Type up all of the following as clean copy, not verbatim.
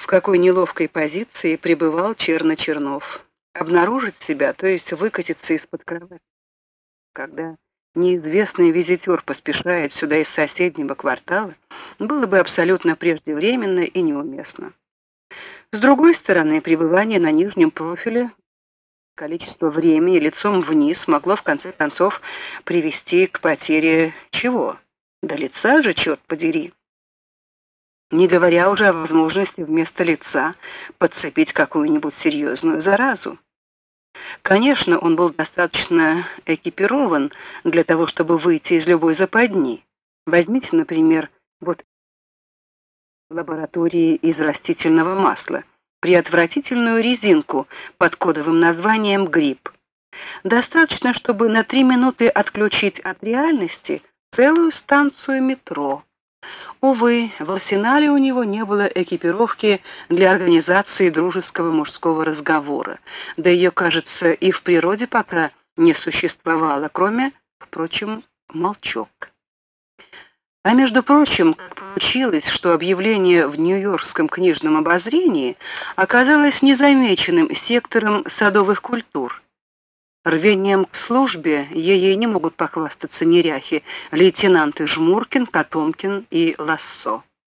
в какой неловкой позиции пребывал Чернов. Обнаружить себя, то есть выкатиться из-под кровати, когда неизвестный визитер поспешает сюда из соседнего квартала, было бы абсолютно преждевременно и неуместно. С другой стороны, пребывание на нижнем профиле, количество времени лицом вниз могло в конце концов привести к потере чего? Да лица же, черт подери. Не говоря уже о возможности вместо лица подцепить какую-нибудь серьезную заразу. Конечно, он был достаточно экипирован для того, чтобы выйти из любой западни. Возьмите, например, вот лаборатории из растительного масла, приотвратительную резинку под кодовым названием грипп. Достаточно, чтобы на 3 минуты отключить от реальности целую станцию метро. Увы, в арсенале у него не было экипировки для организации дружеского мужского разговора, да ее, кажется, и в природе пока не существовало, кроме, впрочем, молчок. А между прочим, как получилось, что объявление в Нью-Йоркском книжном обозрении оказалось незамеченным сектором садовых культур. Рвением к службе ей не могут похвастаться неряхи, лейтенанты Жмуркин, Котомкин и Лассо.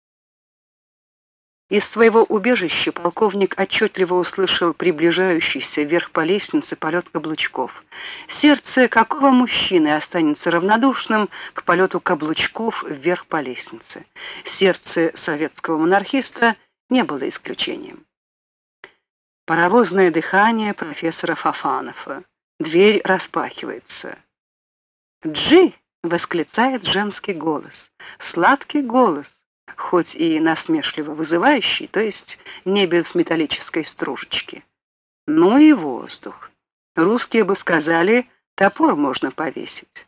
Из своего убежища полковник отчетливо услышал приближающийся вверх по лестнице полет каблучков. Сердце какого мужчины останется равнодушным к полету каблучков вверх по лестнице? Сердце советского монархиста не было исключением. Паровозное дыхание профессора Фофанова. Дверь распахивается. «Джи!» — восклицает женский голос. Сладкий голос, хоть и насмешливо вызывающий, то есть не без металлической стружечки. Ну и воздух. Русские бы сказали, топор можно повесить.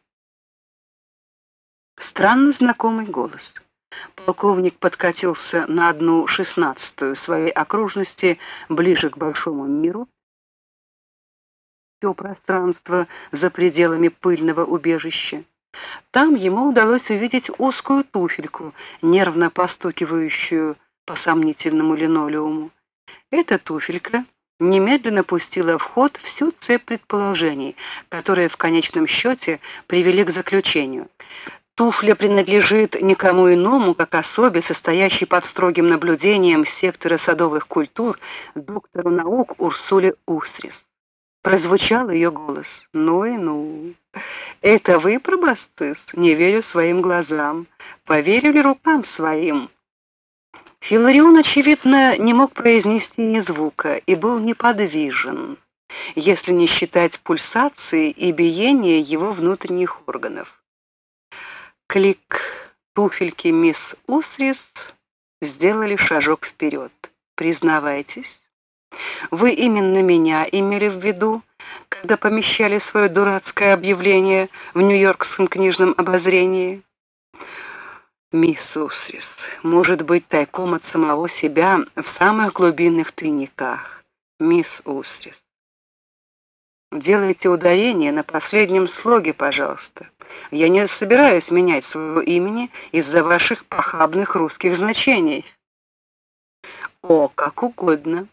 Странно знакомый голос. Полковник подкатился на 1/16 своей окружности ближе к большому миру. Все пространство за пределами пыльного убежища. Там ему удалось увидеть узкую туфельку, нервно постукивающую по сомнительному линолеуму. Эта туфелька немедленно пустила в ход всю цепь предположений, которые в конечном счете привели к заключению. Туфля принадлежит никому иному, как особе, состоящей под строгим наблюдением сектора садовых культур, доктору наук Урсуле Устрис. Прозвучал ее голос. «Ну и ну! Это вы, пробастыс? Не верю своим глазам. Поверили рукам своим». Филарион, очевидно, не мог произнести ни звука и был неподвижен, если не считать пульсации и биения его внутренних органов. Клик туфельки мисс Устрис сделали шажок вперед. «Признавайтесь, вы именно меня имели в виду, когда помещали свое дурацкое объявление в Нью-Йоркском книжном обозрении?» «Мисс Устрис, может быть, тайком от самого себя в самых глубинных тайниках. Мисс Устрис, делайте ударение на последнем слоге, пожалуйста. Я не собираюсь менять своего имени из-за ваших похабных русских значений». «О, как угодно».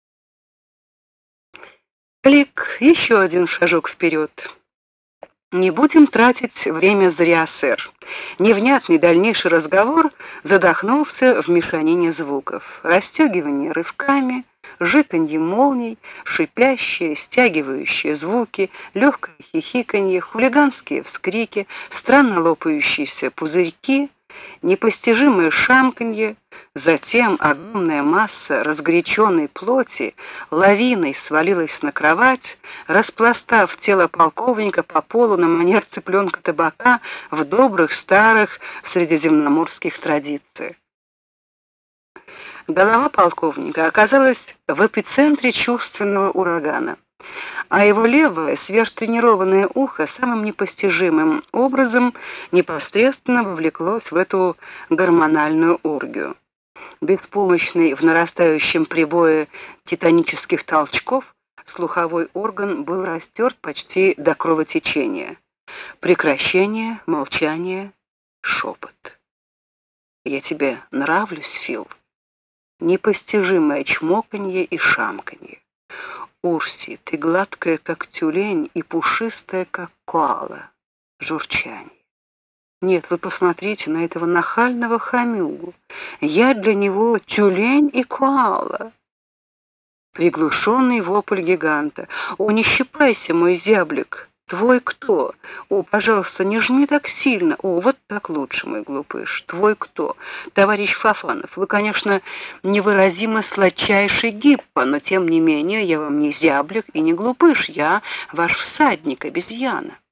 Клик, еще один шажок вперед. «Не будем тратить время зря, сэр». Невнятный дальнейший разговор задохнулся в мешанине звуков. Расстегивание рывками, жиканье молний, шипящие, стягивающие звуки, легкое хихиканье, хулиганские вскрики, странно лопающиеся пузырьки, непостижимое шамканье. Затем огромная масса разгоряченной плоти лавиной свалилась на кровать, распластав тело полковника по полу на манер цыпленка табака в добрых старых средиземноморских традициях. Голова полковника оказалась в эпицентре чувственного урагана, а его левое сверхтренированное ухо самым непостижимым образом непосредственно вовлеклось в эту гормональную оргию. Беспомощный в нарастающем прибое титанических толчков, слуховой орган был растерт почти до кровотечения. Прекращение, молчание, шепот. «Я тебе нравлюсь, Фил?» непостижимое чмоканье и шамканье. Урси, ты гладкая, как тюлень, и пушистая, как коала. Журчание. Нет, вы посмотрите на этого нахального хомюгу. Я для него тюлень и коала. Приглушенный вопль гиганта. О, не щипайся, мой зяблик. Твой кто? О, пожалуйста, не жми так сильно. О, вот так лучше, мой глупыш. Твой кто? Товарищ Фафанов, вы, конечно, невыразимо сладчайший гиппо, но тем не менее я вам не зяблик и не глупыш. Я ваш всадник, обезьяна.